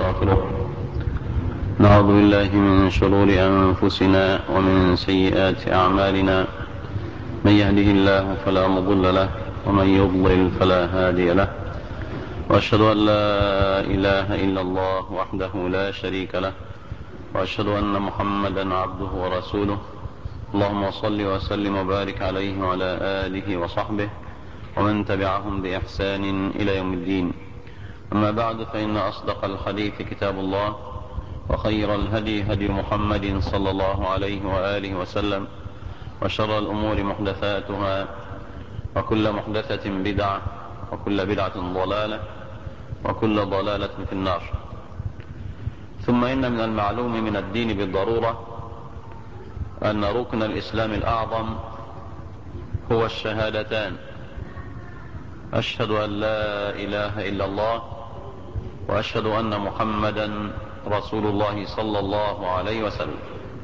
ونستغفره. نعوذ بالله من شرور أنفسنا ومن سيئات أعمالنا، من يهده الله فلا مضل له ومن يضلل فلا هادي له، وأشهد أن لا إله إلا الله وحده لا شريك له، وأشهد أن محمدا عبده ورسوله. اللهم صل وسلم وبارك عليه وعلى آله وصحبه ومن تبعهم بإحسان إلى يوم الدين. أما بعد، فإن أصدق الحديث كتاب الله، وخير الهدي هدي محمد صلى الله عليه وآله وسلم، وشر الأمور محدثاتها، وكل محدثة بدعة، وكل بدعة ضلالة، وكل ضلالة في النار. ثم إن من المعلوم من الدين بالضرورة أن ركن الإسلام الأعظم هو الشهادتان: أشهد أن لا إله إلا الله، وأشهد أن محمدا رسول الله صلى الله عليه وسلم.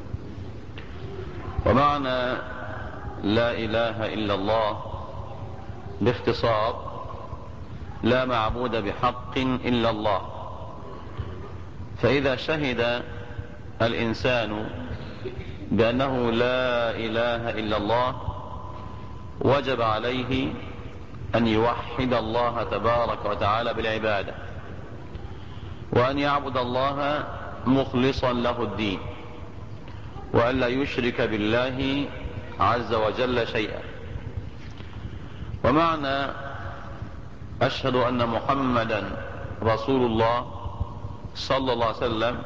ومعنى لا إله إلا الله باختصار: لا معبود بحق إلا الله. فإذا شهد الإنسان بأنه لا إله إلا الله، وجب عليه أن يوحد الله تبارك وتعالى بالعبادة، وأن يعبد الله مخلصا له الدين، وأن لا يشرك بالله عز وجل شيئا. ومعنى أشهد أن محمدا رسول الله صلى الله عليه وسلم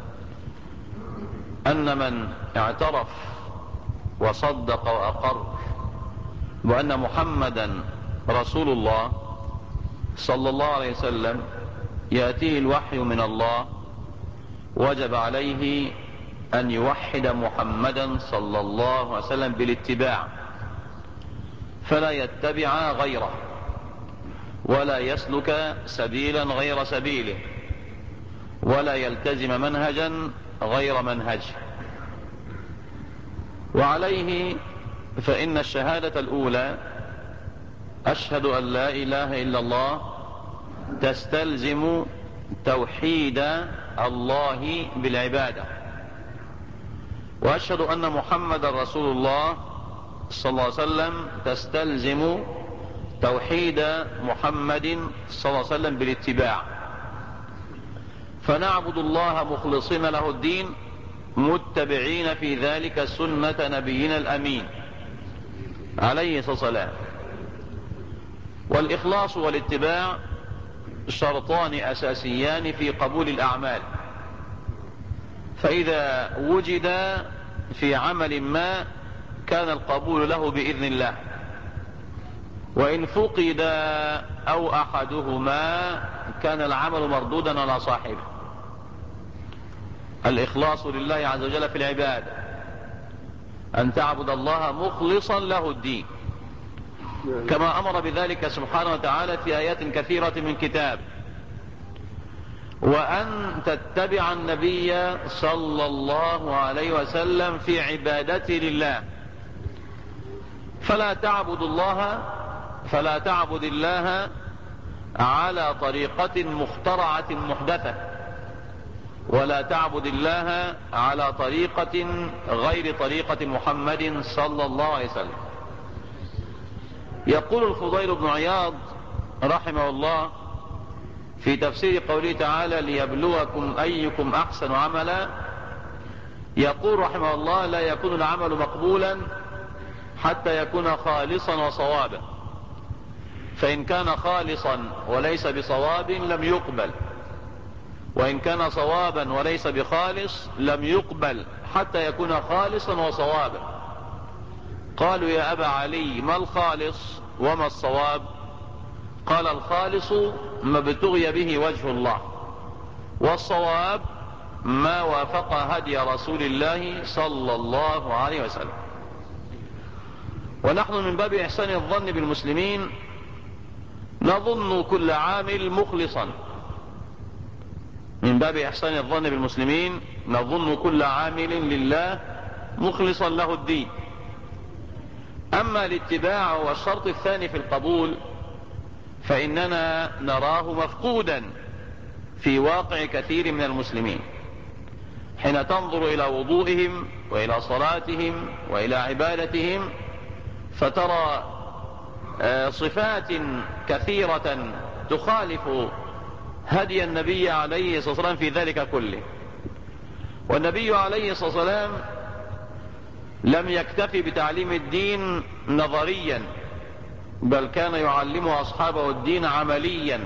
أن من اعترف وصدق وأقر بأن محمدا رسول الله صلى الله عليه وسلم يأتيه الوحي من الله، وجب عليه أن يوحد محمدا صلى الله عليه وسلم بالاتباع، فلا يتبع غيره، ولا يسلك سبيلا غير سبيله، ولا يلتزم منهجا غير منهجه. وعليه فإن الشهادة الأولى أشهد أن لا إله إلا الله تستلزم توحيد الله بالعبادة، وأشهد أن محمد رسول الله صلى الله عليه وسلم تستلزم توحيد محمد صلى الله عليه وسلم بالاتباع، فنعبد الله مخلصين له الدين، متبعين في ذلك سنة نبينا الأمين عليه الصلاة والسلام. والإخلاص والاتباع شرطان أساسيان في قبول الأعمال، فإذا وجد في عمل ما كان القبول له بإذن الله، وإن فقد أو أحدهما كان العمل مردودا على صاحبه. الإخلاص لله عز وجل في العبادة، أن تعبد الله مخلصا له الدين، كما أمر بذلك سبحانه وتعالى في آيات كثيرة من كتاب، وأن تتبع النبي صلى الله عليه وسلم في عبادته لله، فلا تعبد الله على طريقة مخترعة محدثة، ولا تعبد الله على طريقة غير طريقة محمد صلى الله عليه وسلم. يقول الفضيل بن عياض رحمه الله في تفسير قوله تعالى: ليبلوكم أيكم أحسن عملا، يقول رحمه الله: لا يكون العمل مقبولا حتى يكون خالصا وصوابا، فإن كان خالصا وليس بصواب لم يقبل، وإن كان صوابا وليس بخالص لم يقبل حتى يكون خالصا وصوابا. قالوا: يا أبا علي، ما الخالص وما الصواب؟ قال: الخالص ما ابتغي به وجه الله، والصواب ما وافق هدي رسول الله صلى الله عليه وسلم. ونحن من باب إحسان الظن بالمسلمين نظن كل عامل مخلصا، من باب إحسان الظن بالمسلمين نظن كل عامل لله مخلصا له الدين. أما الاتباع والشرط الثاني في القبول فإننا نراه مفقودا في واقع كثير من المسلمين حين تنظر إلى وضوئهم وإلى صلاتهم وإلى عبادتهم، فترى صفات كثيرة تخالف هدي النبي عليه الصلاة والسلام في ذلك كله. والنبي عليه الصلاة والسلام لم يكتفي بتعليم الدين نظريا، بل كان يعلم أصحابه الدين عمليا.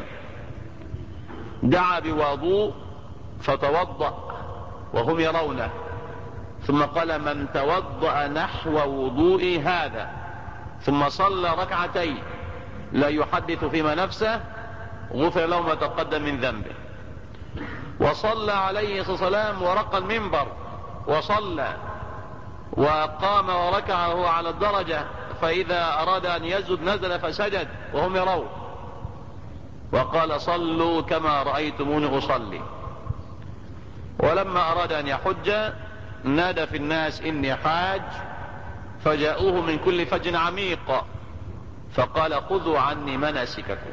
دعا بوضوء فتوضأ وهم يرونه، ثم قال: من توضأ نحو وضوء هذا ثم صلى ركعتين لا يحدث فيما نفسه غفر له ما تقدم من ذنبه. وصلى عليه الصلاة والسلام ورقى المنبر وصلى، وقام وركعه على الدرجة، فإذا أراد أن يسجد نزل فسجد وهم يرون، وقال: صلوا كما رأيتموني أصلي. ولما أراد أن يحج نادى في الناس: إني حاج، فجاءوه من كل فج عميق، فقال: خذوا عني مناسككم.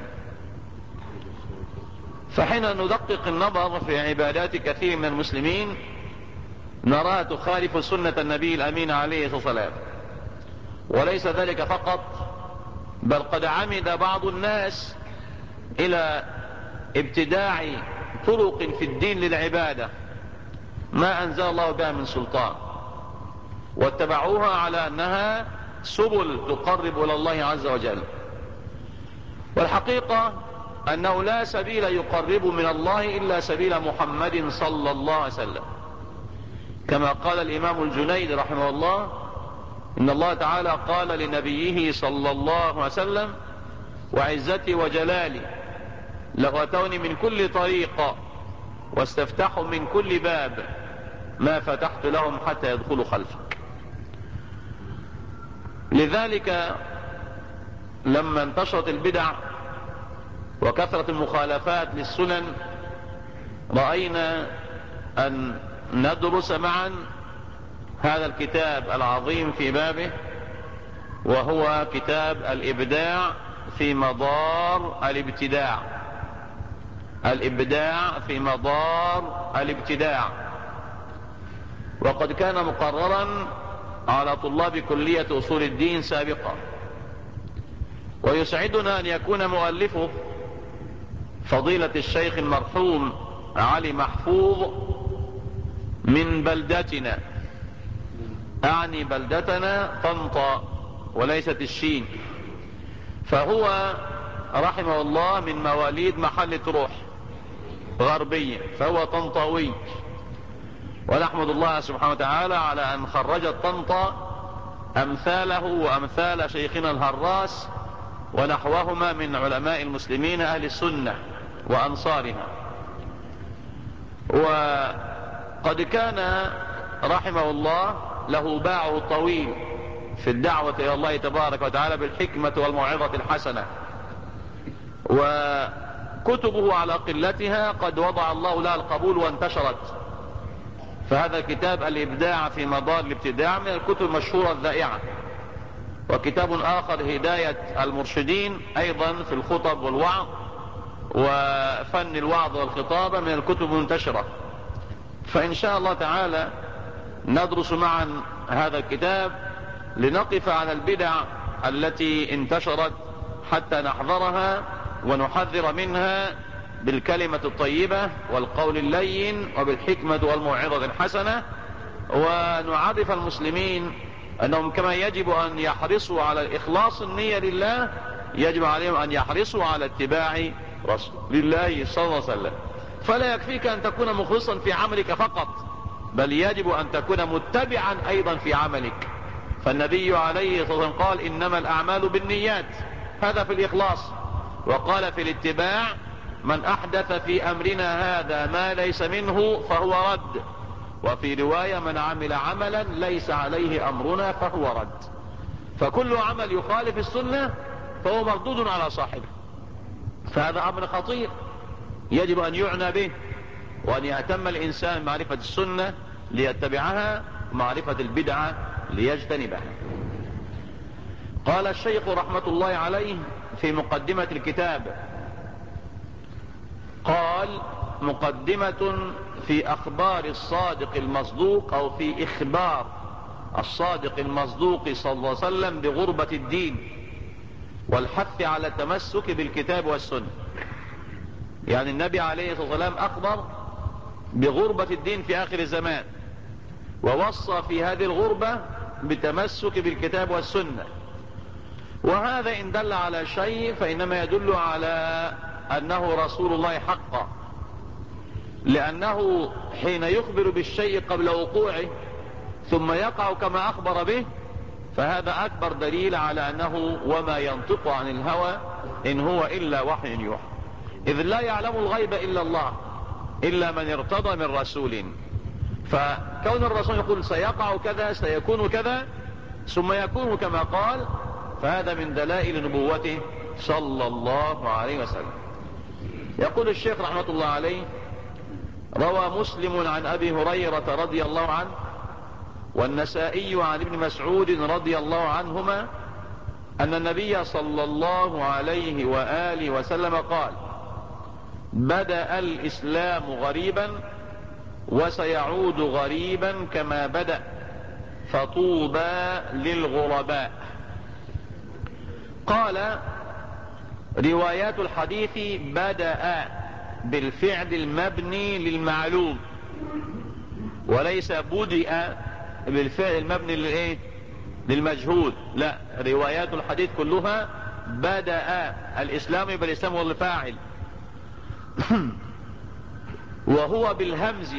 فحين ندقق النظر في عبادات كثير من المسلمين نراها تخالف سنة النبي الأمين عليه الصلاة والسلام. وليس ذلك فقط، بل قد عمد بعض الناس إلى ابتداع طرق في الدين للعبادة ما أنزل الله بها من سلطان، واتبعوها على أنها سبل تقرب إلى الله عز وجل. والحقيقة أنه لا سبيل يقرب من الله إلا سبيل محمد صلى الله عليه وسلم، كما قال الإمام الجنيد رحمه الله: إن الله تعالى قال لنبيه صلى الله عليه وسلم: وعزتي وجلالي لأتوني من كل طريق واستفتحوا من كل باب ما فتحت لهم حتى يدخلوا خلفك. لذلك لما انتشرت البدع وكثرت المخالفات للسنن رأينا أن ندرس معا هذا الكتاب العظيم في بابه، وهو كتاب الإبداع في مضار الابتداع. الإبداع في مضار الابتداع. وقد كان مقررا على طلاب كلية أصول الدين سابقا، ويسعدنا أن يكون مؤلفه فضيلة الشيخ المرحوم علي محفوظ من بلدتنا، أعني بلدتنا طنطا وليست الشين. فهو رحمه الله من مواليد محل تروح غربية، فهو طنطاوي. ونحمد الله سبحانه وتعالى على أن خرجت طنطا أمثاله وأمثال شيخنا الهراس ونحوهما من علماء المسلمين أهل السنة وأنصارها. وقد كان رحمه الله له باعه طويل في الدعوة إلى الله تبارك وتعالى بالحكمة والموعظة الحسنة، وكتبه على قلتها قد وضع الله لها القبول وانتشرت. فهذا الكتاب الإبداع في مضار الابتداع من الكتب المشهورة الذائعة. وكتاب آخر هداية المرشدين أيضا في الخطب والوعظ وفن الوعظ والخطابة من الكتب المنتشرة. فإن شاء الله تعالى ندرس معا هذا الكتاب لنقف على البدع التي انتشرت حتى نحذرها ونحذر منها بالكلمة الطيبة والقول اللين وبالحكمة والموعظة الحسنة، ونعرف المسلمين أنهم كما يجب أن يحرصوا على إخلاص النية لله يجب عليهم أن يحرصوا على اتباع رسول الله صلى الله عليه وسلم. فلا يكفيك أن تكون مخلصا في عملك فقط، بل يجب أن تكون متبعا أيضا في عملك. فالنبي عليه الصلاة والسلام قال: إنما الأعمال بالنيات، هذا في الإخلاص. وقال في الاتباع: من أحدث في أمرنا هذا ما ليس منه فهو رد. وفي رواية: من عمل عملا ليس عليه أمرنا فهو رد. فكل عمل يخالف السنة فهو مردود على صاحبه. فهذا أمر خطير يجب أن يعنى به، وأن يهتم الإنسان بمعرفة السنة ليتبعها ومعرفة البدعة ليجتنبها. قال الشيخ رحمة الله عليه في مقدمة الكتاب: قال: مقدمة في أخبار الصادق المصدوق، أو في إخبار الصادق المصدوق صلى الله عليه وسلم بغربة الدين والحث على التمسك بالكتاب والسنة. يعني النبي عليه الصلاة والسلام أخبر بغربة الدين في آخر الزمان، ووصى في هذه الغربة بالتمسك بالكتاب والسنة. وهذا إن دل على شيء فإنما يدل على أنه رسول الله حقا، لأنه حين يخبر بالشيء قبل وقوعه ثم يقع كما أخبر به، فهذا أكبر دليل على أنه وما ينطق عن الهوى إن هو إلا وحي يوحى، إذ لا يعلم الغيب إلا الله، إلا من ارتضى من رسول. فكون الرسول يقول سيقع كذا سيكون كذا ثم يكون كما قال، فهذا من دلائل نبوته صلى الله عليه وسلم. يقول الشيخ رحمة الله عليه: روى مسلم عن أبي هريرة رضي الله عنه، والنسائي عن ابن مسعود رضي الله عنهما، أن النبي صلى الله عليه وآله وسلم قال: بدأ الإسلام غريبا وسيعود غريبا كما بدأ، فطوبى للغرباء. قال: روايات الحديث بدأ بالفعل المبني للمعلوم، وليس بدأ بالفعل المبني للايه للمجهول. لا، روايات الحديث كلها بدأ الإسلام، يبقى الإسلام هو الفاعل وهو بالهمز،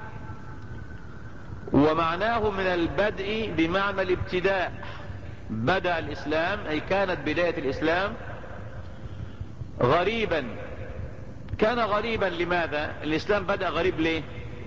ومعناه من البدء بمعنى الابتداء. بدأ الإسلام أي كانت بداية الإسلام غريبا. كان غريبا لماذا؟ الإسلام بدأ غريب ليه؟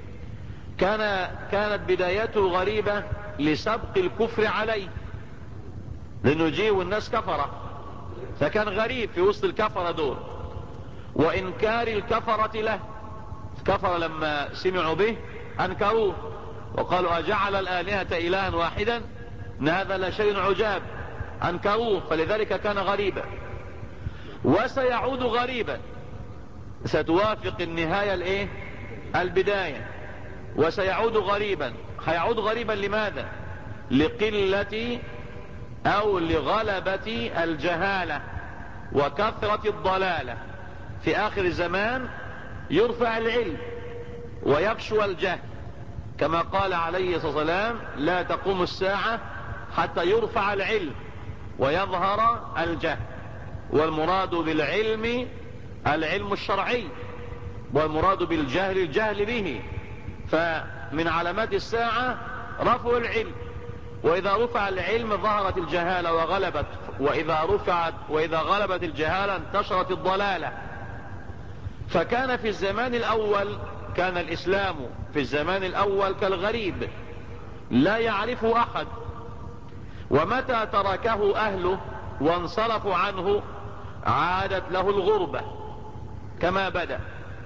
كانت بدايته غريبة لسبق الكفر عليه، لأنه جيه والناس كفرة، فكان غريب في وسط الكفرة دول، وإنكار الكفرة له. الكفرة لما سمعوا به أنكروه وقالوا أجعل الآلهة إلها واحدا إن هذا لشيء عجاب، أنكروه، فلذلك كان غريبا. وسيعود غريبا، ستوافق النهاية الايه البداية. وسيعود غريبا، هيعود غريبا لماذا؟ لقلة او لغلبة الجهالة وكثرة الضلالة. في اخر الزمان يرفع العلم ويفشو الجهل، كما قال عليه الصلاة والسلام: لا تقوم الساعة حتى يرفع العلم ويظهر الجهل. والمراد بالعلم العلم الشرعي، والمراد بالجهل الجهل به. فمن علامات الساعة رفع العلم، وإذا رفع العلم ظهرت الجهالة وغلبت، وإذا غلبت الجهالة انتشرت الضلالة. فكان في الزمان الأول، كان الإسلام في الزمان الأول كالغريب لا يعرفه أحد، ومتى تركه أهله وانصرفوا عنه عادت له الغربة كما بدأ.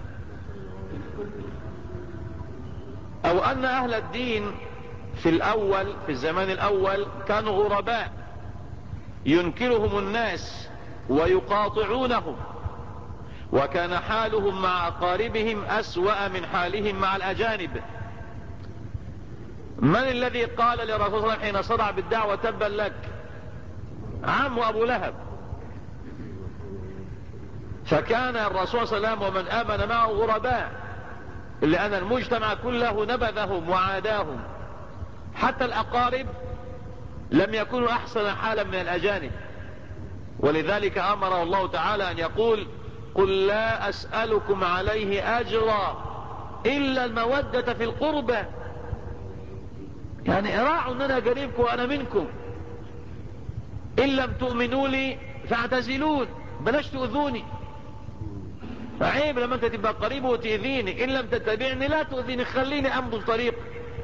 أو أن أهل الدين في الأول، في الزمان الأول، كانوا غرباء ينكرهم الناس ويقاطعونهم، وكان حالهم مع أقاربهم أسوأ من حالهم مع الأجانب. من الذي قال لرسول الله صلى الله عليه وسلم حين صدع بالدعوة: تبا لك؟ عم أبو لهب. فكان الرسول صلى الله عليه وسلم ومن آمن معه غرباء، لأن المجتمع كله نبذهم وعاداهم. حتى الأقارب لم يكونوا أحسن حالا من الأجانب، ولذلك أمره الله تعالى أن يقول: قل لا أسألكم عليه أجرا إلا المودة في القربى. يعني راعوا أن أنا قريبكم وأنا منكم، إن لم تؤمنوا لي فاعتزلون، بلاش تؤذوني. عيب لما انت تبقى قريب وتؤذيني، ان لم تتبعني لا تؤذيني، خليني امضي طريق.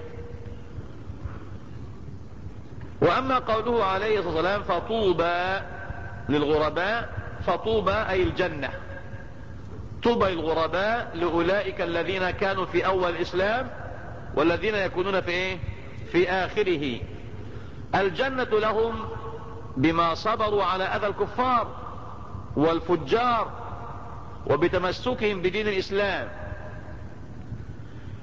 واما قوله عليه الصلاة والسلام: فطوبى للغرباء، فطوبى اي الجنة. طوبى للغرباء لأولئك الذين كانوا في اول الاسلام والذين يكونون في ايه في اخره. الجنة لهم بما صبروا على اذى الكفار والفجار وبتمسكهم بدين الإسلام.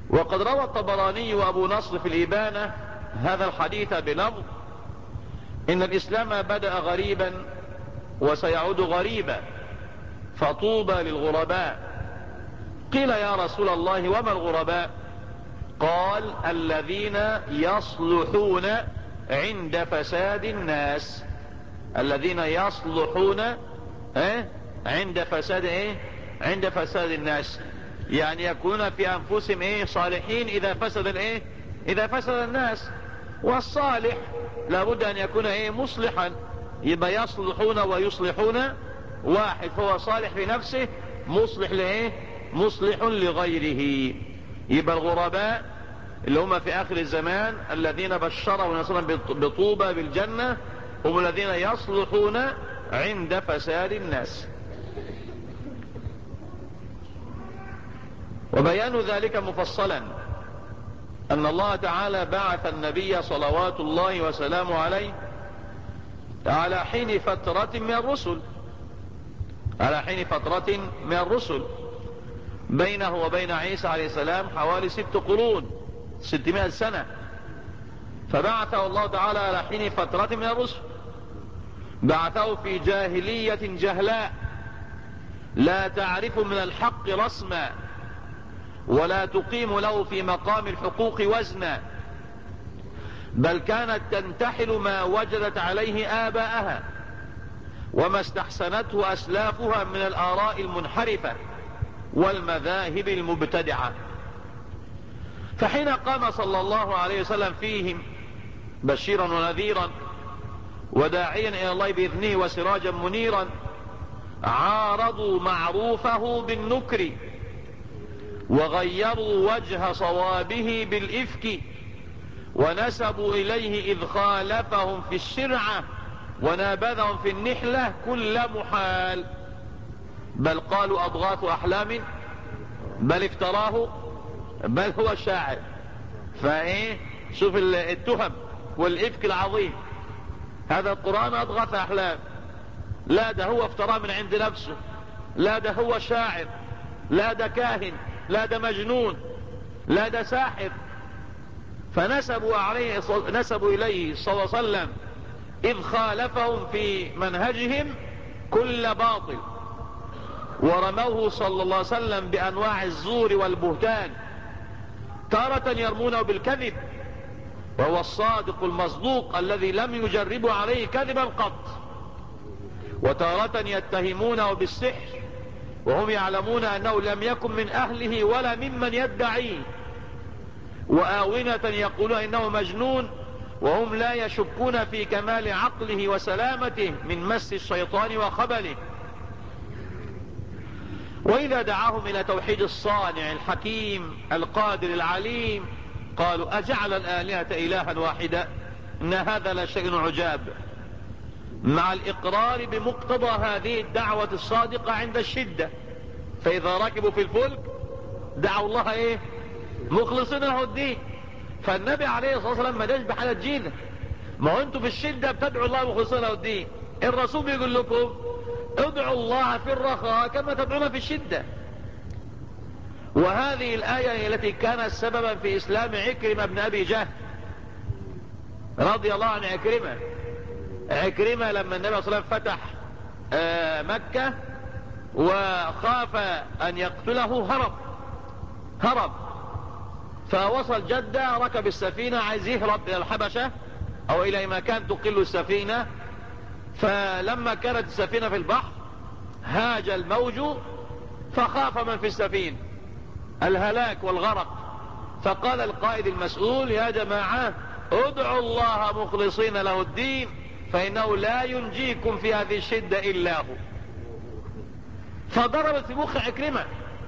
وقد روى الطبراني وأبو نصر في الإبانة هذا الحديث بلفظ: إن الإسلام بدأ غريبا وسيعود غريبا فطوبى للغرباء. قيل يا رسول الله وما الغرباء؟ قال: الذين يصلحون عند فساد الناس. الذين يصلحون عند فساد عند فساد الناس، يعني يكونون في أنفسهم صالحين إذا فسد الناس. والصالح لابد أن يكون مصلحا، يبقى يصلحون ويصلحون واحد، فهو صالح في نفسه، مصلح لغيره. يبقى الغرباء اللي هم في آخر الزمان الذين بشرهم صلى الله عليه وسلم بطوبى بالجنة هم الذين يصلحون عند فساد الناس. وبيان ذلك مفصلا أن الله تعالى بعث النبي صلوات الله وسلامه عليه على حين فترة من الرسل بينه وبين عيسى عليه السلام حوالي 6 قرون، 600 سنة. فبعثه الله تعالى على حين فترة من الرسل، بعثه في جاهلية جهلاء لا تعرف من الحق رسما ولا تقيم له في مقام الحقوق وزنا، بل كانت تنتحل ما وجدت عليه آباءها وما استحسنته أسلافها من الآراء المنحرفة والمذاهب المبتدعة. فحين قام صلى الله عليه وسلم فيهم بشيرا ونذيرا وداعيا إلى الله بإذنه وسراجا منيرا، عارضوا معروفه بالنكر وغيروا وجه صوابه بالإفك، ونسبوا إليه إذ خالفهم في الشرعة ونابذهم في النحلة كل محال، بل قالوا أضغاث أحلام، بل افتراه، بل هو شاعر. شوف التهم والإفك العظيم. هذا القرآن أضغاث أحلام، لا ده هو افتراه من عند نفسه، لا ده هو شاعر، لا ده كاهن، لا ده مجنون، لا ده ساحر. نسبوا إليه صلى الله عليه وسلم إذ خالفهم في منهجهم كل باطل، ورموه صلى الله عليه وسلم بأنواع الزور والبهتان، تارة يرمونه بالكذب وهو الصادق المصدوق الذي لم يجربوا عليه كذبا قط، وتارة يتهمونه بالسحر وهم يعلمون أنه لم يكن من أهله ولا ممن يدعيه، وآونة يقولون إنه مجنون وهم لا يشكون في كمال عقله وسلامته من مس الشيطان وخبله. وإذا دعاهم إلى توحيد الصانع الحكيم القادر العليم قالوا: أجعل الآلهة إلها واحدا إن هذا لشيء عجاب، مع الإقرار بمقتضى هذه الدعوة الصادقة عند الشدة. فإذا ركبوا في الفلك دعوا الله مخلصين له الدين. فالنبي عليه الصلاة والسلام ما داش بحالة جينة، ما هو انتوا في الشدة بتدعوا الله مخلصين له الدين، الرسول بيقول لكم ادعوا الله في الرخاء كما تدعون في الشدة. وهذه الآية التي كانت سببا في إسلام عكرمة بن أبي جهل رضي الله عن عكرمة لما النبي صلى الله عليه وسلم فتح مكة وخاف أن يقتله هرب فوصل جدة، ركب السفينة عايز يهرب إلى الحبشة أو إلى مكان تقل السفينة. فلما كانت السفينة في البحر هاج الموج فخاف من في السفينة الهلاك والغرق، فقال القائد المسؤول: يا جماعة ادعوا الله مخلصين له الدين فإنه لا ينجيكم في هذه الشدة إلا هو. فضربت في مخ عكرمة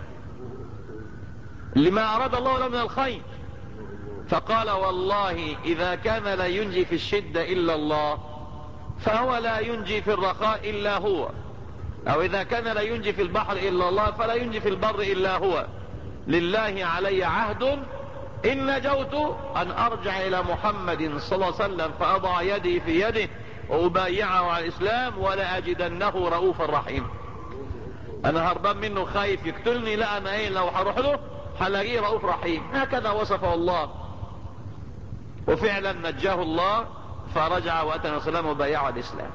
لما أراد الله له من الخير، فقال: والله إذا كان لا ينجي في الشدة إلا الله فهو لا ينجي في الرخاء إلا هو، أو إذا كان لا ينجي في البحر إلا الله فلا ينجي في البر إلا هو. لله علي عهد إن نجوت أن أرجع إلى محمد صلى الله عليه وسلم فأضع يدي في يده وأبايعه على الإسلام ولا أجدنه رؤوفا رحيم. أنا هربان منه خايف يقتلني، لا أنا لو هروح له هلاقيه رؤوف رحيم. هكذا وصفه الله، وفعلا نجاه الله فرجع واتى النبي صلى الله عليه وسلم وبايعه الاسلام.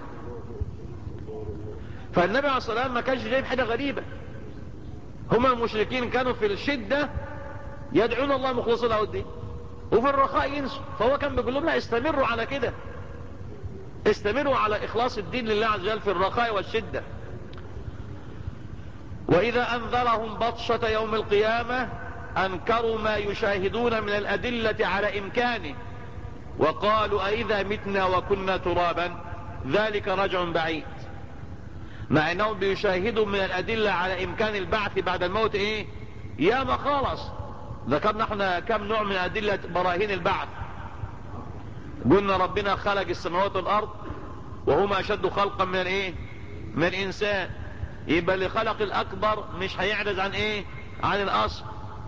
فالنبي عليه الصلاه والسلام ما كانش جايب حاجه غريبه. هم المشركين كانوا في الشده يدعون الله مخلصين له الدين، وفي الرخاء ينسوا. فهو كان بيقول لهم لا، استمروا على كده، استمروا على اخلاص الدين لله عز وجل في الرخاء والشده. واذا انذرهم بطشة يوم القيامة انكروا ما يشاهدون من الادلة على امكانه، وقالوا أئذا متنا وكنا ترابا ذلك رجع بعيد. مع انهم بيشاهدوا من الادلة على امكان البعث بعد الموت ايه؟ يا ما خالص. ذكرنا احنا كم نوع من ادلة براهين البعث. قلنا ربنا خلق السماوات والارض وهما اشد خلقا من ايه؟ من الانسان. يبقى اللي خلق الاكبر مش هيعجز عن ايه؟ عن الاصل.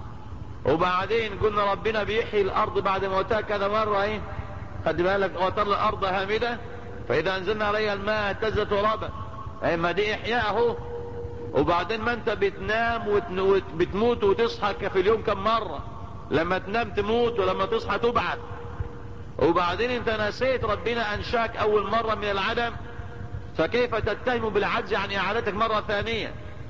وبعدين قلنا ربنا بيحيي الارض بعد موتها كذا مرة ايه؟ خد بالك، وترى الارض هامدة فاذا انزلنا عليها الماء اهتزت ترابا. ما دي احياء اهو. وبعدين ما انت بتنام وبتموت وتصحى في اليوم كم مرة؟ لما تنام تموت ولما تصحى تبعث. وبعدين انت نسيت ربنا انشاك اول مرة من العدم، فكيف تتهم بالعجز عن اعادتك مرة ثانية؟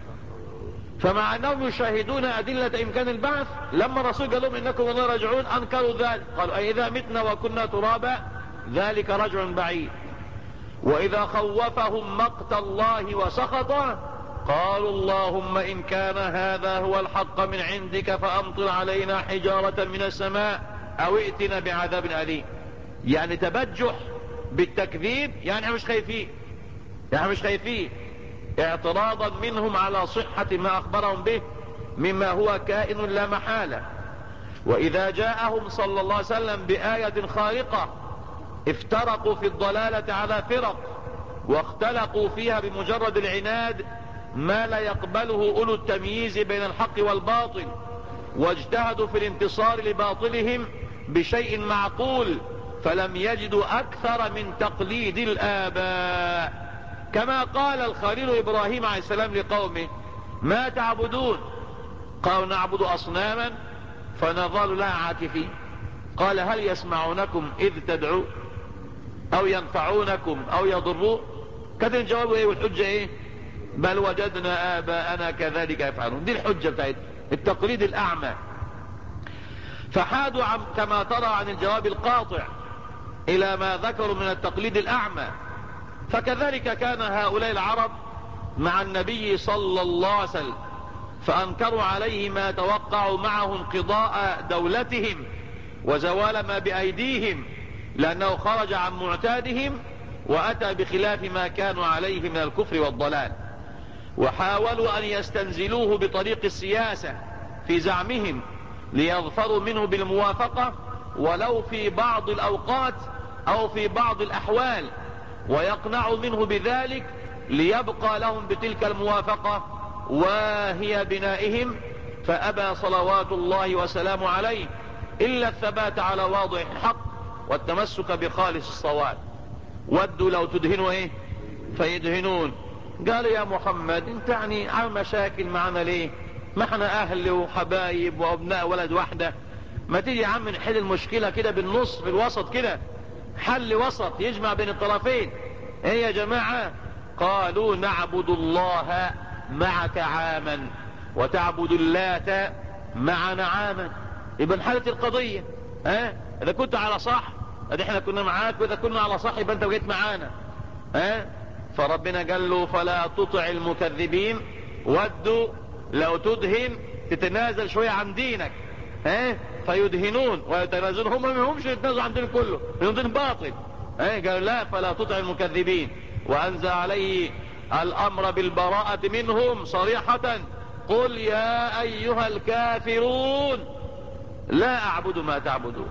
فمع انهم يشاهدون ادلة امكان البعث، لما الرسول قال لهم انكم اليه راجعون انكروا ذلك. قالوا اذا متنا وكنا ترابا ذلك رجع بعيد. واذا خوفهم مقت الله وسخطه قالوا اللهم ان كان هذا هو الحق من عندك فامطر علينا حجارة من السماء او ائتنا بعذاب اليم. يعني تبجح بالتكذيب، يعني مش خايفين، يعني مش خايفين، اعتراضا منهم على صحة ما اخبرهم به مما هو كائن لا محالة. واذا جاءهم صلى الله عليه وسلم بآية خارقة افترقوا في الضلالة على فرق، واختلقوا فيها بمجرد العناد ما لا يقبله اولو التمييز بين الحق والباطل، واجتهدوا في الانتصار لباطلهم بشيء معقول، فلم يجدوا اكثر من تقليد الاباء. كما قال الخليل ابراهيم عليه السلام لقومه ما تعبدون؟ قالوا نعبد اصناما فنظل لها عاكفين. قال هل يسمعونكم اذ تدعون او ينفعونكم او يضرون؟ كان الجواب ايه والحجة ايه؟ بل وجدنا اباءنا كذلك يفعلون. دي الحجة بتاعت التقليد الاعمى. فحادوا كما ترى عن الجواب القاطع الى ما ذكروا من التقليد الاعمى. فكذلك كان هؤلاء العرب مع النبي صلى الله عليه وسلم، فانكروا عليه ما توقعوا معه انقضاء دولتهم وزوال ما بايديهم، لانه خرج عن معتادهم واتى بخلاف ما كانوا عليه من الكفر والضلال. وحاولوا ان يستنزلوه بطريق السياسة في زعمهم ليظفروا منه بالموافقة ولو في بعض الاوقات او في بعض الاحوال، ويقنعوا منه بذلك ليبقى لهم بتلك الموافقة وهي بنائهم. فابى صلوات الله وسلامه عليه الا الثبات على واضح الحق والتمسك بخالص الصواب. ودوا لو تدهنوا ايه فيدهنون. قالوا يا محمد انت يعني عامل مشاكل معنا ليه؟ ما احنا اهل وحبايب وابناء ولد واحدة. ما تيجي يا عم نحل المشكلة كده بالنص في الوسط كده، حل وسط يجمع بين الطرفين. ايه يا جماعة؟ قالوا نعبد الله معك عاما وتعبد اللات معنا عاما. يبقى انحلت القضية. اذا كنت على صح ادي احنا كنا معاك، واذا كنا على صح يبقى انت جيت معانا. فربنا قال له فلا تطع المكذبين ودوا لو تدهن تتنازل شوية عن دينك فيدهنون ويتنازلون. هم ما همش يتنازلوا عن دين كله، من دين باطل. قال لا فلا تطع المكذبين، وانزل عليه الامر بالبراءة منهم صريحة قل يا ايها الكافرون لا اعبد ما تعبدون.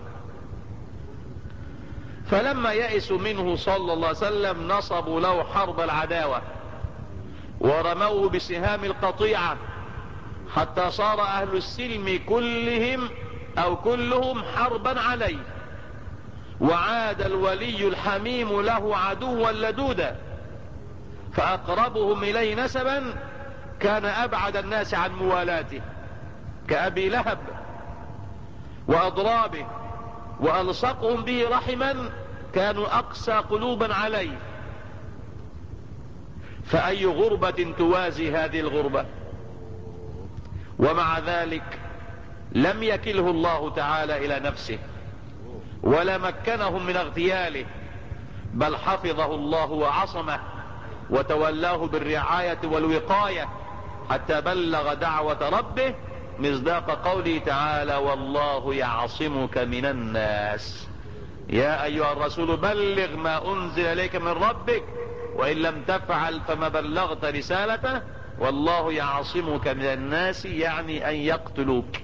فلما يئسوا منه صلى الله عليه وسلم نصبوا له حرب العداوة ورموه بسهام القطيعة حتى صار اهل السلم كلهم او كلهم حربا عليه، وعاد الولي الحميم له عدوا لدودا، فاقربهم اليه نسبا كان ابعد الناس عن موالاته. كأبي لهب وأضرابه وألصقهم به رحما كانوا أقسى قلوبا عليه. فأي غربة توازي هذه الغربة؟ ومع ذلك لم يكله الله تعالى إلى نفسه ولا مكنهم من اغتياله، بل حفظه الله وعصمه وتولاه بالرعاية والوقاية حتى بلغ دعوة ربه مصداق قوله تعالى: والله يعصمك من الناس. يا أيها الرسول بلغ ما أنزل إليك من ربك وإن لم تفعل فما بلغت رسالته والله يعصمك من الناس، يعني أن يقتلوك.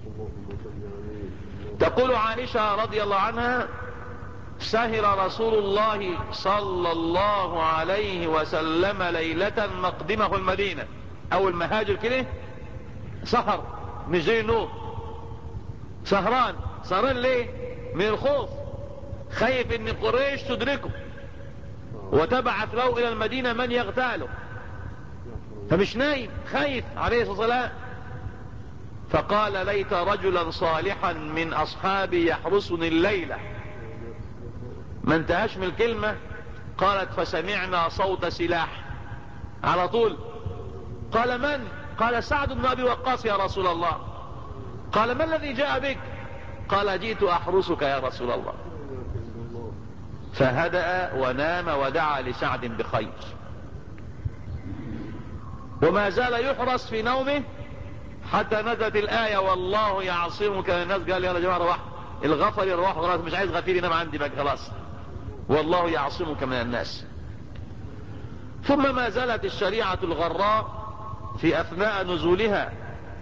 تقول عائشة رضي الله عنها: سهر رسول الله صلى الله عليه وسلم ليلة مقدمه المدينة. أول ما هاجر كده سهر، مش زي النوم، سهران ليه؟ من الخوف، خايف ان قريش تدركه وتبعث له الى المدينة من يغتاله، فمش نايم، خايف عليه الصلاة والسلام. فقال: ليت رجلا صالحا من اصحابي يحرسني الليلة. ما انتهاش من الكلمة، قالت: فسمعنا صوت سلاح على طول. قال: من؟ قال: سعد بن ابي وقاص يا رسول الله. قال: ما الذي جاء بك؟ قال: جئت احرسك يا رسول الله. فهدأ ونام ودعا لسعد بخير، وما زال يحرس في نومه حتى نزلت الآية: والله يعصمك من الناس. قال: يا جماعة روح، الغفر يروح خلاص، مش عايز غفير ينام عندي بقى خلاص، والله يعصمك من الناس. ثم ما زالت الشريعة الغراء في أثناء نزولها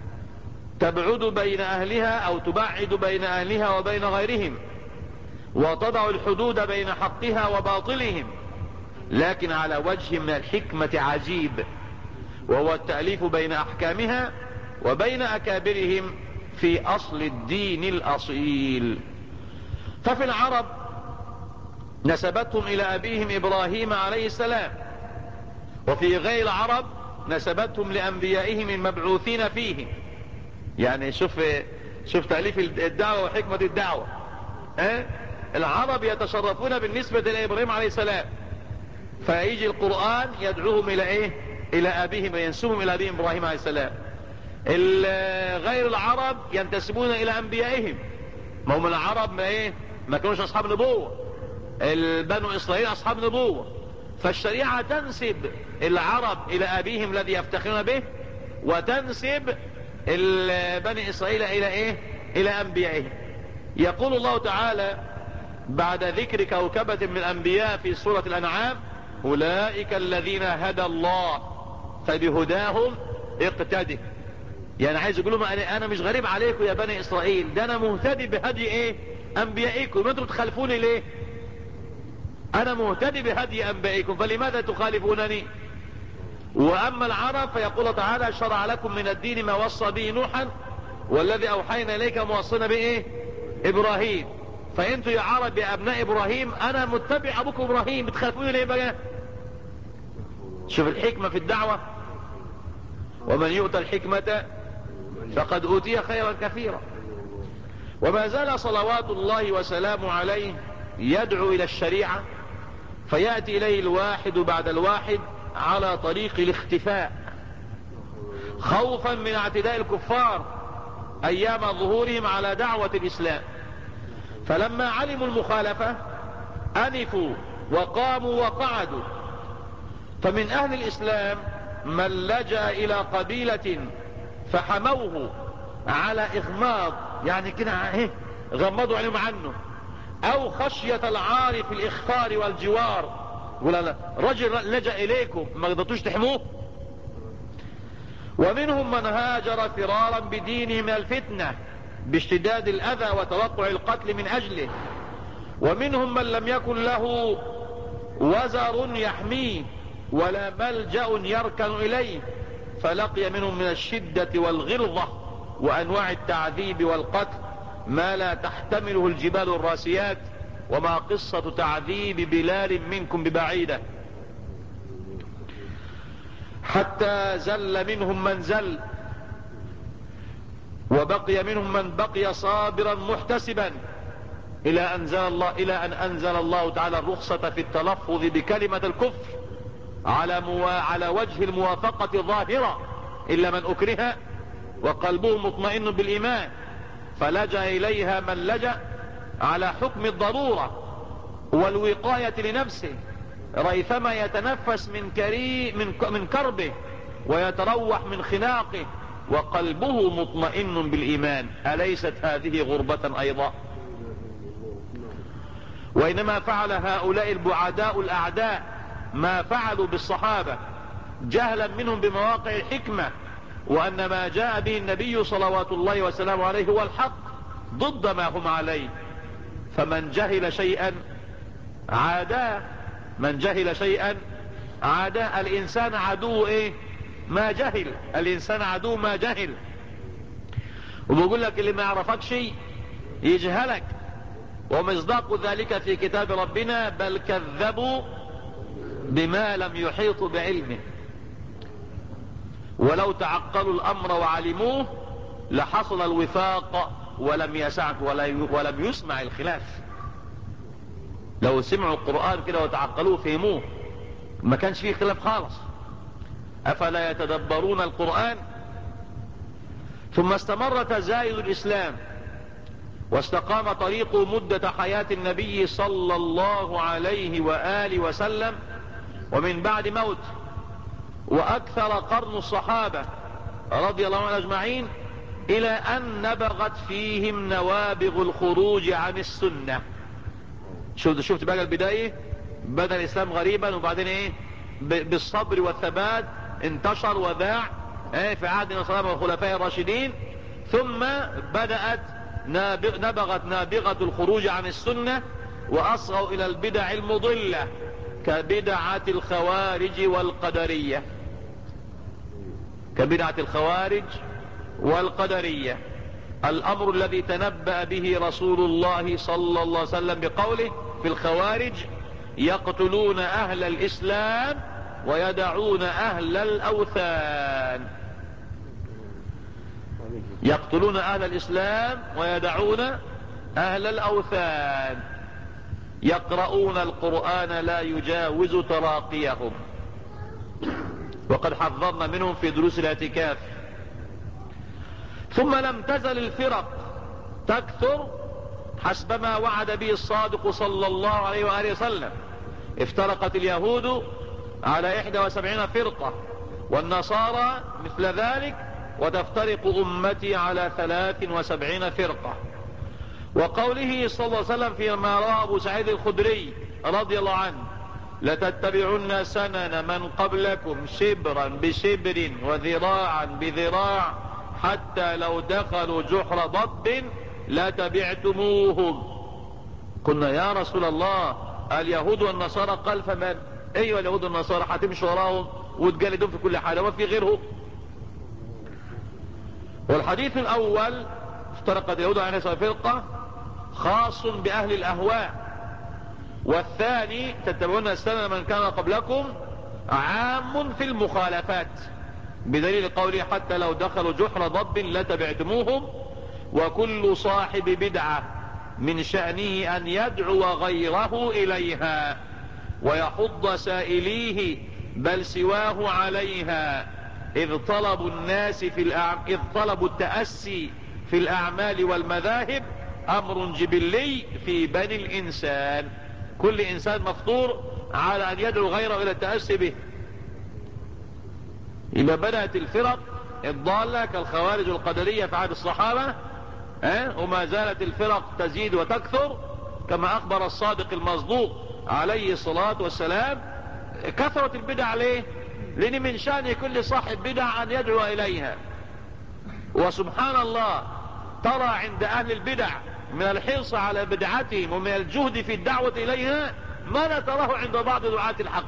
تبعد بين أهلها أو تبعد بين أهلها وبين غيرهم، وتضع الحدود بين حقها وباطلهم، لكن على وجه من الحكمة عجيب، وهو التأليف بين أحكامها وبين أكابرهم في أصل الدين الأصيل. ففي العرب نسبتهم إلى أبيهم إبراهيم عليه السلام، وفي غير العرب نسبتهم لأنبيائهم المبعوثين فيهم. يعني شوف تأليف الدعوة وحكمة الدعوة. العرب يتشرفون بالنسبة إلى إبراهيم عليه السلام، فيجي القرآن يدعوهم إلى إيه؟ إلى أبيهم، ينسبهم إلى أبيهم إبراهيم عليه السلام. غير العرب ينتسبون إلى أنبيائهم، ما هم العرب ما كانوش أصحاب نبوة، البنو إسرائيل أصحاب نبوة، فالشريعة تنسب العرب إلى أبيهم الذي يفتخرون به، وتنسب بني إسرائيل إلى إلى أنبيائهم. يقول الله تعالى بعد ذكر كوكبة من الأنبياء في سورة الأنعام: أولئك الذين هدى الله فبهداهم اقتده. يعني عايز يقول لهم أنا مش غريب عليكم يا بني إسرائيل، ده أنا مهتدي بهدي أنبيائكم، ما انتم تخالفوني ليه؟ أنا مهتدي بهدي أنبيائكم، فلماذا تخالفونني؟ وأما العرب فيقول تعالى: شرع لكم من الدين ما وصى به نوحا والذي أوحينا إليك موصينا به إبراهيم. فأنتوا يا عرب يا أبناء إبراهيم، أنا متبع أبوكم إبراهيم، بتخالفوني ليه بقى؟ شوف الحكمة في الدعوة: ومن يؤتى الحكمة فقد أوتي خيرا كثيرا. وما زال صلوات الله وسلامه عليه يدعو إلى الشريعة، فيأتي إليه الواحد بعد الواحد على طريق الاختفاء، خوفا من اعتداء الكفار أيام ظهورهم على دعوة الإسلام. فلما علموا المخالفة أنفوا وقاموا وقعدوا. فمن أهل الإسلام من لجأ إلى قبيلة فحموه على إغماض، يعني كده غمضوا عليهم عنه، أو خشية العار في الإخفار والجوار. ولا لا، رجل لجأ إليكم ما قدرتوش تحموه. ومنهم من هاجر فرارا بدينه من الفتنة باشتداد الأذى وتوقع القتل من أجله. ومنهم من لم يكن له وزر يحميه ولا ملجأ يركن إليه، فلقي منهم من الشدة والغلظة وأنواع التعذيب والقتل ما لا تحتمله الجبال الراسيات، وما قصة تعذيب بلال منكم ببعيدة، حتى زل منهم من زل. وبقي منهم من بقي صابرا محتسبا إلى أن أنزل الله تعالى الرخصة في التلفظ بكلمة الكفر على وجه الموافقة ظاهرة إلا من أكره وقلبه مطمئن بالإيمان، فلجأ إليها من لجأ على حكم الضرورة والوقاية لنفسه ريثما يتنفس من كربه ويتروح من خناقه وقلبه مطمئن بالإيمان. أليست هذه غربة أيضا؟ وإنما فعل هؤلاء البعداء الأعداء ما فعلوا بالصحابة جهلا منهم بمواقع الحكمة، وأن ما جاء به النبي صلوات الله وسلامه عليه هو الحق ضد ما هم عليه. فمن جهل شيئا عاداه، من جهل شيئا عاداه. الإنسان عدو إيه؟ ما جهل. الإنسان عدو ما جهل. وبقول لك اللي ما يعرفك شيء يجهلك، ومصداق ذلك في كتاب ربنا: بل كذبوا بما لم يحيطوا بعلمه ولو تعقلوا الأمر وعلموه لحصل الوفاق ولم يسمع الخلاف. لو سمعوا القرآن كده وتعقلوه فهموه ما كانش فيه خلاف خالص. أفلا يتدبرون القرآن؟ ثم استمر تزايد الإسلام واستقام طريقه مدة حياة النبي صلى الله عليه وآله وسلم ومن بعد موت، وأكثر قرن الصحابة رضي الله عنهم أجمعين إلى أن نبغت فيهم نوابغ الخروج عن السنة. شفت بقى البداية، بدأ الإسلام غريبا وبعدين إيه بالصبر والثبات انتشر وذاع في عهد الصحابة والخلفاء الراشدين، ثم بدأت نبغت نابغة الخروج عن السنة وأصغوا إلى البدع المضلة كبدعة الخوارج والقدرية. كبدعة الخوارج والقدرية، الأمر الذي تنبأ به رسول الله صلى الله عليه وسلم بقوله في الخوارج: يقتلون أهل الإسلام ويدعون أهل الأوثان. يقتلون أهل الإسلام ويدعون أهل الأوثان، يقرؤون القرآن لا يجاوز تراقيهم، وقد حذرنا منهم في دروس الاعتكاف. ثم لم تزل الفرق تكثر حسب ما وعد به الصادق صلى الله عليه وآله وسلم. افترقت اليهود على 71 فرقة والنصارى مثل ذلك، وتفترق أمتي على 73 فرقة. وقوله صلى الله عليه وسلم فيما رواه أبو سعيد الخدري رضي الله عنه: لتتبعن سنن من قبلكم شبرا بشبر وذراعا بذراع حتى لو دخلوا جحر ضب لتبعتموهم. قلنا يا رسول الله اليهود والنصارى؟ قال فمن؟ ايوه اليهود والنصارى هتمشي وراهم وتجلدون في كل حاله وفي غيرهم. والحديث الاول افترقت اليهود على 70 فرقة خاص بأهل الأهواء، والثاني تتبعون السنن من كان قبلكم عام في المخالفات، بدليل قوله حتى لو دخلوا جحر ضب لتبعتموهم. وكل صاحب بدعة من شأنه أن يدعو غيره إليها ويحض سائليه بل سواه عليها، إذ طلبوا التأسي في الأعمال والمذاهب أمر جبلي في بني الإنسان. كل إنسان مفطور على أن يدعو غيره إلى التأسي به. إذا بدأت الفرق الضالة كالخوارج والقدرية في عهد الصحابة، وما زالت الفرق تزيد وتكثر كما أخبر الصادق المصدوق عليه الصلاة والسلام. كثرت البدع ليه؟ لأن من شأن كل صاحب بدع أن يدعو إليها. وسبحان الله ترى عند أهل البدع من الحرص على بدعتهم ومن الجهد في الدعوة إليها ما لا تراه عند بعض دعاة الحق.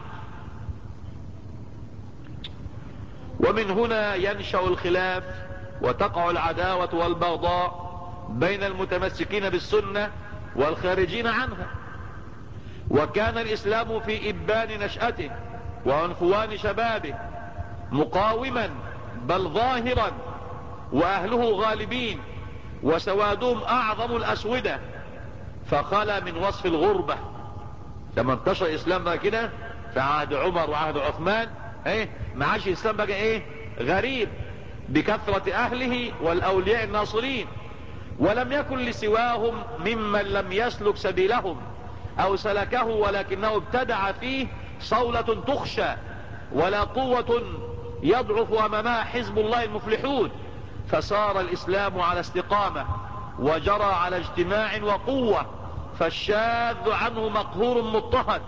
ومن هنا ينشأ الخلاف وتقع العداوة والبغضاء بين المتمسكين بالسنة والخارجين عنها. وكان الإسلام في إبان نشأته وعنفوان شبابه مقاوما بل ظاهرا وأهله غالبين وسوادهم أعظم الأسودة، فخلى من وصف الغربة. لما انتشر الإسلام بقى كده في عهد عمر وعهد عثمان، ما عادش الإسلام بقى غريب بكثرة أهله والأولياء الناصرين، ولم يكن لسواهم ممن لم يسلك سبيلهم أو سلكه ولكنه ابتدع فيه صولة تخشى ولا قوة يضعف أمامها حزب الله المفلحون، فصار الإسلام على استقامة وجرى على اجتماع وقوة، فالشاذ عنه مقهور مضطهد.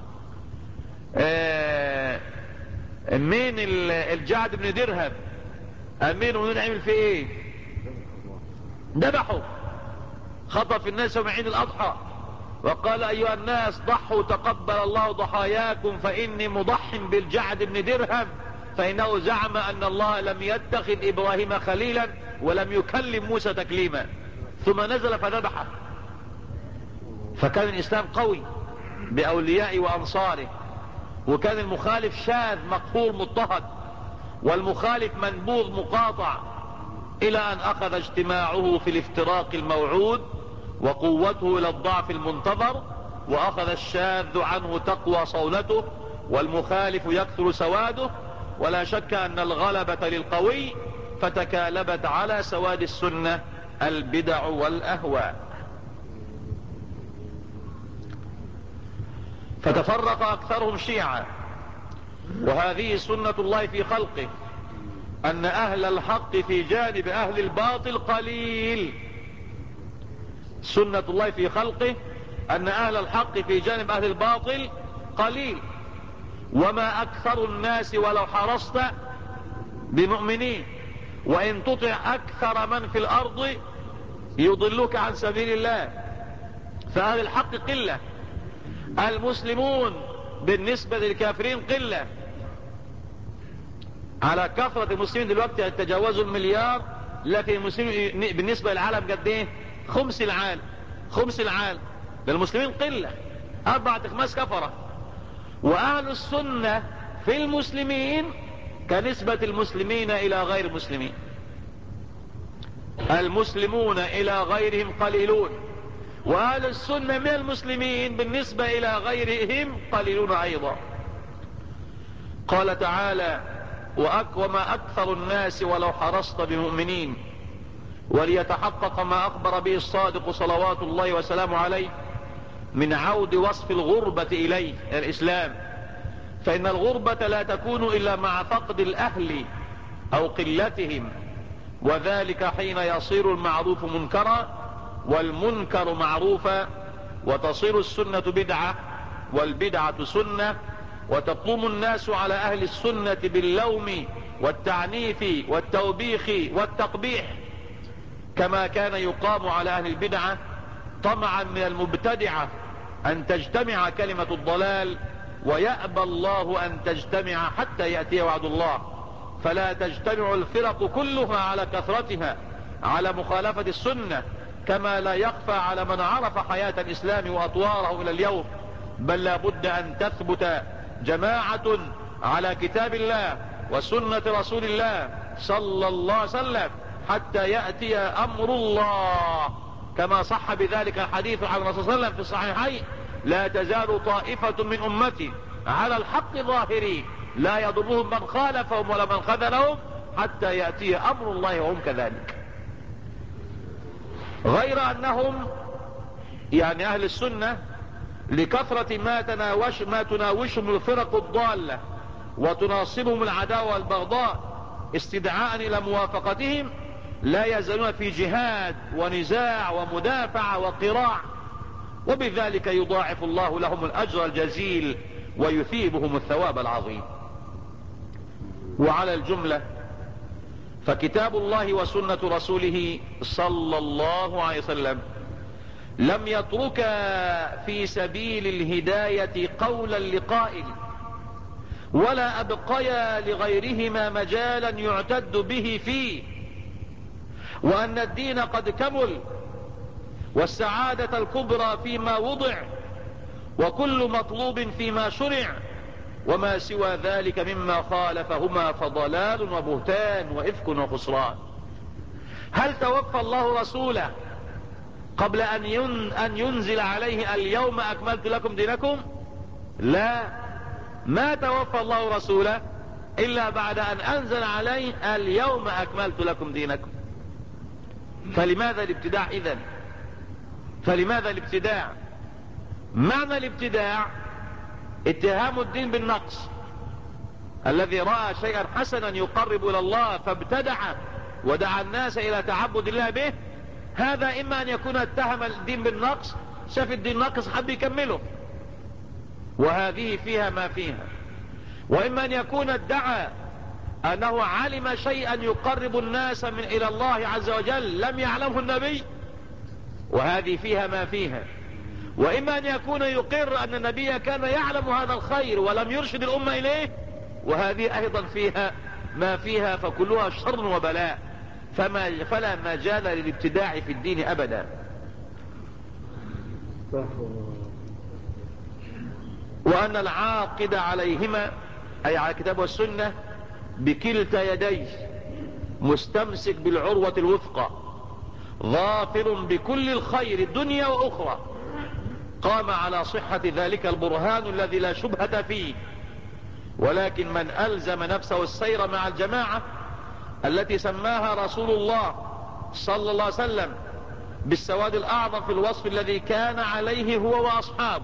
من الجعد بن درهم أمين ونعمل فيه ايه؟ ذبحوا، خطف الناس يوم عيد الأضحى وقال أيها الناس ضحوا تقبل الله ضحاياكم فإني مضح بالجعد بن درهم، فإنه زعم أن الله لم يتخذ إبراهيم خليلا ولم يكلم موسى تكليما، ثم نزل فذبحه. فكان الإسلام قوي بأوليائه وأنصاره، وكان المخالف شاذ مقهور مضطهد، والمخالف منبوذ مقاطع، إلى أن أخذ اجتماعه في الافتراق الموعود وقوته إلى الضعف المنتظر، وأخذ الشاذ عنه تقوى صولته والمخالف يكثر سواده، ولا شك أن الغلبة للقوي، فتكالبت على سواد السنة البدع والأهواء، فتفرق أكثرهم شيعا. وهذه سنة الله في خلقه، أن أهل الحق في جانب أهل الباطل قليل. سنة الله في خلقه أن أهل الحق في جانب أهل الباطل قليل، وما أكثر الناس ولو حرصت بمؤمنين، وإن تطع أكثر من في الأرض يضلوك عن سبيل الله. فأهل الحق قلة، المسلمون بالنسبة للكافرين قلة. على كثرة المسلمين دلوقتي يتجاوزوا المليار، لكن المسلمين بالنسبة للعالم قد ايه؟ خمس العالم. خمس العالم للمسلمين قلة، 4/5 كفرة. وأهل السنة في المسلمين كنسبة المسلمين إلى غير المسلمين، المسلمون إلى غيرهم قليلون، وأهل السنة من المسلمين بالنسبة إلى غيرهم قليلون أيضا. قال تعالى وما أكثر الناس ولو حرصت بمؤمنين، وليتحقق ما أخبر به الصادق صلوات الله وسلامه عليه من عود وصف الغربة إليه الإسلام، فإن الغربة لا تكون إلا مع فقد الأهل أو قلتهم، وذلك حين يصير المعروف منكرا والمنكر معروفا، وتصير السنة بدعة والبدعة سنة، وتقوم الناس على أهل السنة باللوم والتعنيف والتوبيخ والتقبيح، كما كان يقام على أهل البدعة طمعا من المبتدعة أن تجتمع كلمة الضلال، ويأبى الله أن تجتمع حتى يأتي وعد الله، فلا تجتمع الفرق كلها على كثرتها على مخالفة السنة، كما لا يخفى على من عرف حياة الإسلام وأطواره إلى اليوم، بل لا بد أن تثبت جماعة على كتاب الله وسنة رسول الله صلى الله عليه وسلم حتى يأتي أمر الله، كما صح بذلك الحديث عن الرسول صلى الله عليه وسلم في الصحيحين لا تزال طائفة من أمتي على الحق ظاهرين لا يضرهم من خالفهم ولا من خذلهم حتى يأتي أمر الله وهم كذلك. غير أنهم يعني أهل السنة لكثرة ما تناوشهم الفرق الضالة وتناصبهم العداوة والبغضاء استدعاء إلى موافقتهم، لا يزالون في جهاد ونزاع ومدافعة وقراع، وبذلك يضاعف الله لهم الأجر الجزيل ويثيبهم الثواب العظيم. وعلى الجملة فكتاب الله وسنة رسوله صلى الله عليه وسلم لم يترك في سبيل الهداية قولا لقائل، ولا أبقيا لغيرهما مجالا يعتد به فيه، وأن الدين قد كمل والسعادة الكبرى فيما وضع وكل مطلوب فيما شرع، وما سوى ذلك مما خالفهما فضلال وبهتان وإفك وخسران. هل توفى الله رسوله قبل أن ينزل عليه اليوم أكملت لكم دينكم؟ لا، ما توفى الله رسوله إلا بعد أن أنزل عليه اليوم أكملت لكم دينكم. فلماذا الابتداع إذن؟ فلماذا الابتداع؟ معنى الابتداع اتهام الدين بالنقص. الذي رأى شيئا حسنا يقرب إلى الله فابتدعه ودعا الناس إلى تعبد الله به، هذا إما أن يكون اتهم الدين بالنقص، شاف الدين ناقص حب يكمله، وهذه فيها ما فيها. وإما أن يكون ادعى أنه علم شيئا يقرب الناس إلى الله عز وجل لم يعلمه النبي، وهذه فيها ما فيها. وإما أن يكون يقر أن النبي كان يعلم هذا الخير ولم يرشد الأمة إليه، وهذه أيضا فيها ما فيها، فكلها شر وبلاء. فلا مجال للابتداع في الدين أبدا. وأن العاقد عليهما أي على الكتاب والسنة بكلتا يديه مستمسك بالعروة الوثقى ظافر بكل الخير الدنيا وأخرى، قام على صحة ذلك البرهان الذي لا شبهة فيه. ولكن من ألزم نفسه السير مع الجماعة التي سماها رسول الله صلى الله عليه وسلم بالسواد الأعظم في الوصف الذي كان عليه هو وأصحابه،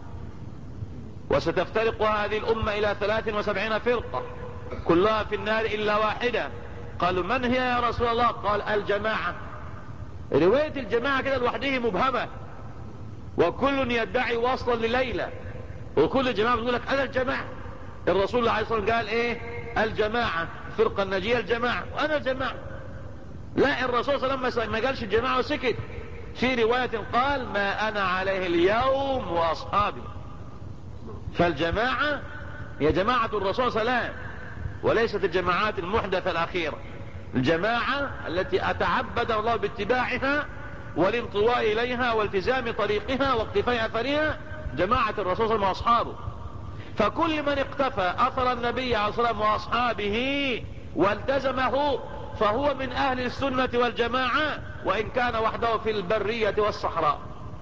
وستفترق هذه الأمة إلى 73 فرقة كلها في النار إلا واحدة. قالوا من هي يا رسول الله؟ قال الجماعة. رواية الجماعة كده لوحده مبهمة، وكل يدعي وصلا لليلى، وكل جماعة بتقول لك أنا الجماعة. الرسول عليه الصلاة والسلام قال إيه؟ الجماعة، الفرقة الناجية الجماعة، وأنا الجماعة. لا، الرسول صلى الله عليه وسلم ما قالش الجماعة وسكت. في رواية قال ما أنا عليه اليوم وأصحابي. فالجماعة هي جماعة الرسول صلى الله عليه وسلم، وليست الجماعات المحدثة الأخيرة. الجماعة التي أتعبد الله باتباعها والانطواء إليها والتزام طريقها واقتفاء أثرها جماعة الرسول صلى الله عليه وسلم وأصحابه. فكل من اقتفى أثر النبي عليه الصلاة والسلام وأصحابه والتزمه فهو من أهل السنة والجماعة، وإن كان وحده في البرية والصحراء.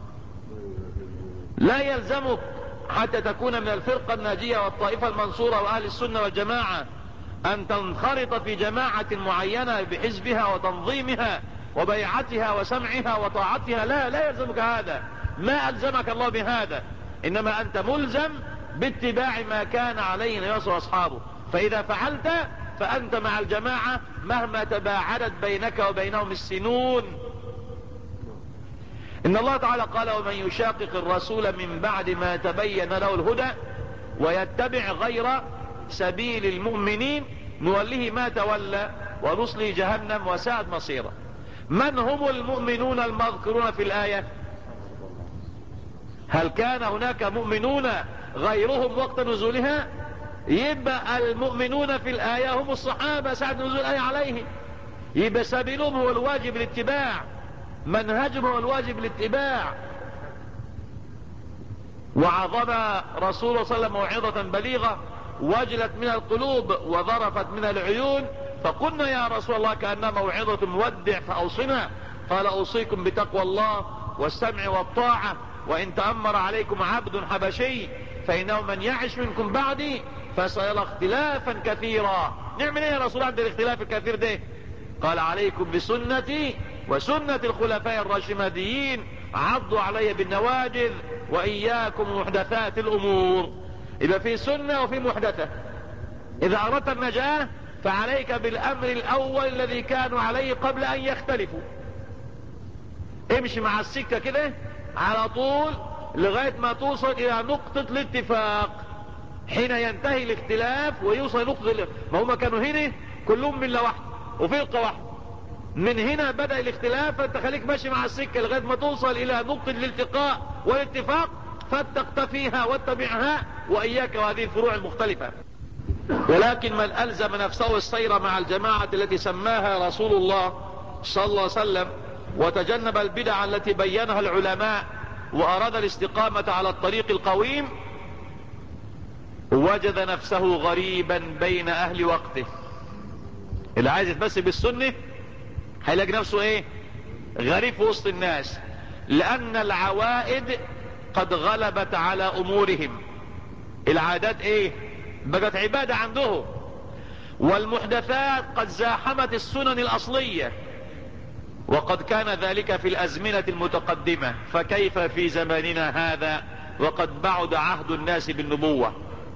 لا يلزمك حتى تكون من الفرقة الناجية والطائفة المنصورة وأهل السنة والجماعة أن تنخرط في جماعة معينة بحزبها وتنظيمها وبيعتها وسمعها وطاعتها. لا يلزمك هذا، ما ألزمك الله بهذا، إنما أنت ملزم باتباع ما كان عليه النبي وأصحابه. فإذا فعلت فأنت مع الجماعة مهما تباعدت بينك وبينهم السنون. إن الله تعالى قال ومن يشاقق الرسول من بعد ما تبين له الهدى ويتبع غير سبيل المؤمنين نوله ما تولى ونصله جهنم وساءت مصيره. من هم المؤمنون المذكورون في الآية؟ هل كان هناك مؤمنون غيرهم وقت نزولها؟ يبقى المؤمنون في الآية هم الصحابة ساعة نزول الآية عليهم. يبقى سبيلهم هو الواجب الاتباع، منهجهم هو الواجب الاتباع. وعظم رسول الله صلى الله عليه وسلم موعظة بليغة وجلت من القلوب وظرفت من العيون، فقلنا يا رسول الله كأنها موعظة مودع فأوصنا. قال أوصيكم بتقوى الله والسمع والطاعة وإن تأمر عليكم عبد حبشي فإنه من يعش منكم بعدي فسيرى اختلافا كثيرا. نعمل ايه يا رسول الله عند الاختلاف الكثير ده؟ قال عليكم بسنتي وسنة الخلفاء الراشدين عضوا علي بالنواجذ وإياكم محدثات الأمور. إذا في سنة وفي محدثة. إذا أردت النجاة فعليك بالأمر الأول الذي كانوا عليه قبل أن يختلفوا. امشي مع السكة كده على طول لغاية ما توصل إلى نقطة الاتفاق. حين ينتهي الاختلاف ويوصل نقطة ما هم كانوا هنا كلهم ملة واحدة وفرقة واحدة، من هنا بدأ الاختلاف. فانت خليك ماشي مع السكة لغاية ما توصل الى نقطة الالتقاء والاتفاق فاتقتفيها واتبعها وإياك وهذه الفروع المختلفة. ولكن من ألزم نفسه السير مع الجماعة التي سماها رسول الله صلى الله عليه وسلم وتجنب البدع التي بينها العلماء وأراد الاستقامة على الطريق القويم وجد نفسه غريبا بين أهل وقته. اللي عايز يتمسك بالسنة هيلاقي نفسه ايه؟ غريب في وسط الناس، لان العوائد قد غلبت على امورهم. العادات ايه؟ بقت عبادة عندهم، والمحدثات قد زاحمت السنن الاصلية، وقد كان ذلك في الازمنة المتقدمة، فكيف في زماننا هذا وقد بعد عهد الناس بالنبوة.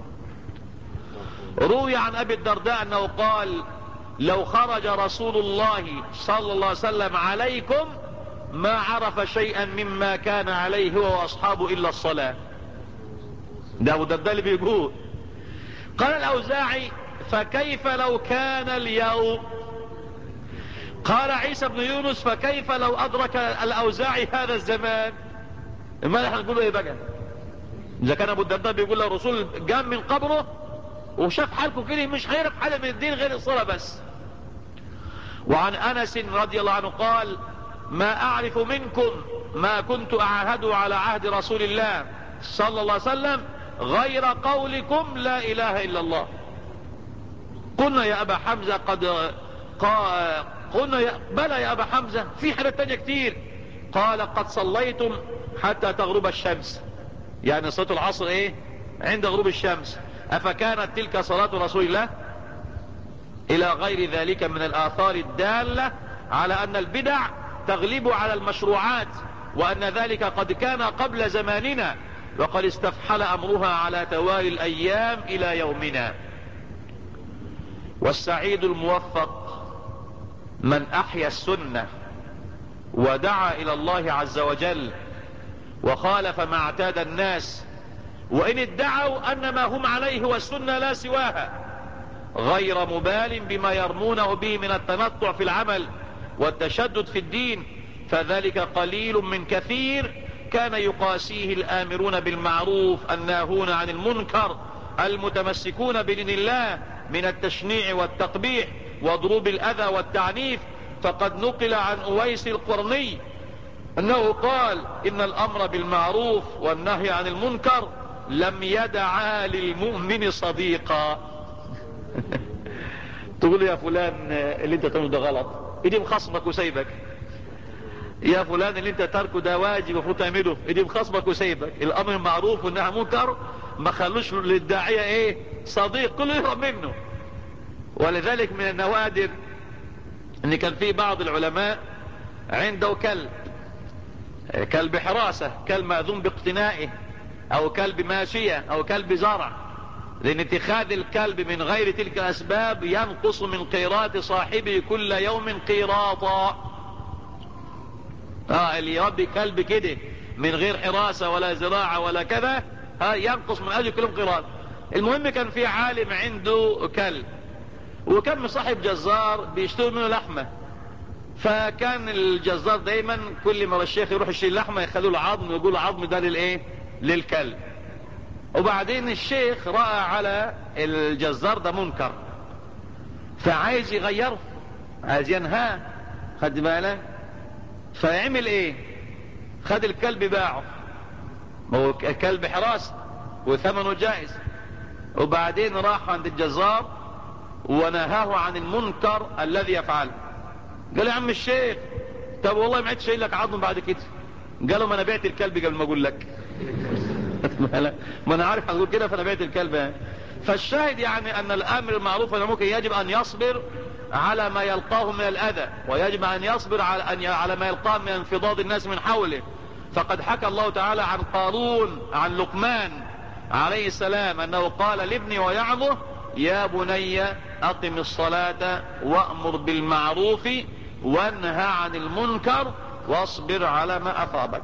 روي عن ابي الدرداء انه قال: لو خرج رسول الله صلى الله عليه وسلم عليكم ما عرف شيئا مما كان عليه هو واصحابه الا الصلاة. ده ابو الدرداء اللي بيقول. قال الاوزاعي: فكيف لو كان اليوم؟ قال عيسى بن يونس: فكيف لو ادرك الاوزاعي هذا الزمان؟ ما احنا نقول ايه بقى اذا كان ابو الدرداء بيقول له الرسول قام من قبره وشاف حالكم كده، مش هيعرف حاجه من الدين غير الصلاه بس. وعن انس رضي الله عنه قال: ما اعرف منكم ما كنت اعاهد على عهد رسول الله صلى الله عليه وسلم غير قولكم لا اله الا الله. قلنا يا ابا حمزة قلنا بلى يا ابا حمزة، في حاجات تانية كتير. قال: قد صليتم حتى تغرب الشمس، يعني صلاة العصر ايه؟ عند غروب الشمس. افكانت تلك صلاة رسول الله؟ الى غير ذلك من الاثار الدالة على ان البدع تغلب على المشروعات، وان ذلك قد كان قبل زماننا، وقد استفحل امرها على توالي الايام الى يومنا. والسعيد الموفق من احيا السنة ودعا الى الله عز وجل وخالف ما اعتاد الناس، وان ادعوا ان ما هم عليه والسنة لا سواها، غير مبال بما يرمونه به من التنطع في العمل والتشدد في الدين، فذلك قليل من كثير كان يقاسيه الآمرون بالمعروف الناهون عن المنكر المتمسكون بدين الله من التشنيع والتقبيح وضروب الأذى والتعنيف. فقد نقل عن أويس القرني أنه قال: إن الأمر بالمعروف والنهي عن المنكر لم يدعا للمؤمن صديقا. تقول يا فلان اللي انت تعمله ده غلط، ايدي مخصمك وسايبك. يا فلان اللي انت تركه ده واجب المفروض تعمله، ايدي مخصمك وسايبك. الامر معروف والنهي عن المنكر ما خلوش للداعيه ايه؟ صديق، كله يهرب منه. ولذلك من النوادر ان كان في بعض العلماء عنده كلب حراسة، كلب مأذون باقتنائه، او كلب ماشية، او كلب زرع، لان اتخاذ الكلب من غير تلك الاسباب ينقص من قيراط صاحبه كل يوم قيراطا. اللي يربي كلب كده من غير حراسة ولا زراعة ولا كذا ينقص من اجل كل يوم قيراط. المهم كان في عالم عنده كلب، وكان مصاحب جزار بيشتري منه لحمة، فكان الجزار دايما كل ما الشيخ يروح يشتري لحمة يخلوا له عظم ويقول العظم ده للايه؟ للكلب. وبعدين الشيخ رأى على الجزار ده منكر، فعايز يغيره، عايز ينهاه، خد بالك. فيعمل ايه؟ خد الكلب باعه، هو كلب حراسة وثمنه جائز. وبعدين راح عند الجزار ونهاه عن المنكر الذي يفعله. قال: يا عم الشيخ، طب والله ما عدتش شايل لك عظم بعد كده. قالوا: ما انا بعت الكلب قبل ما اقول لك. ما انا عارف هنقول كده فانا بعت الكلب. فالشاهد يعني ان الامر المعروف ممكن يجب ان يصبر على ما يلقاه من الاذى، ويجب ان يصبر على ما يلقاه من انفضاض الناس من حوله. فقد حكى الله تعالى عن قارون، عن لقمان عليه السلام، انه قال لابني ويعظه: يا بني اقم الصلاة وامر بالمعروف وانهى عن المنكر واصبر على ما اصابك.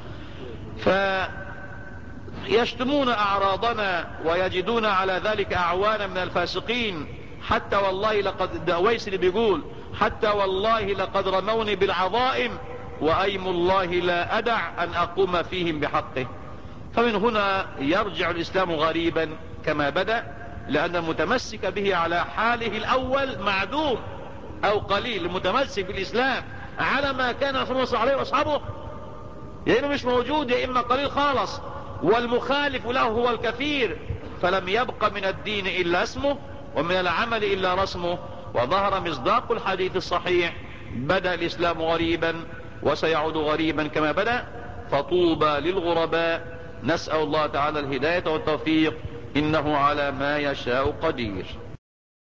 يشتمون اعراضنا ويجدون على ذلك اعوانا من الفاسقين. حتى والله لقد، ده ويس اللي بيقول: حتى والله لقد رموني بالعظائم وايم الله لا ادع ان اقوم فيهم بحقه. فمن هنا يرجع الاسلام غريبا كما بدأ، لان المتمسك به على حاله الاول معدوم او قليل. المتمسك بالاسلام على ما كان رسول الله صلى الله عليه واصحابه يا اما مش موجود يا اما قليل خالص، والمخالف له هو الكثير. فلم يبق من الدين الا اسمه ومن العمل الا رسمه. وظهر مصداق الحديث الصحيح بدأ الإسلام غريبا وسيعود غريبا كما بدأ، فطوبى للغرباء. نسأل الله تعالى الهداية والتوفيق، إنه على ما يشاء قدير.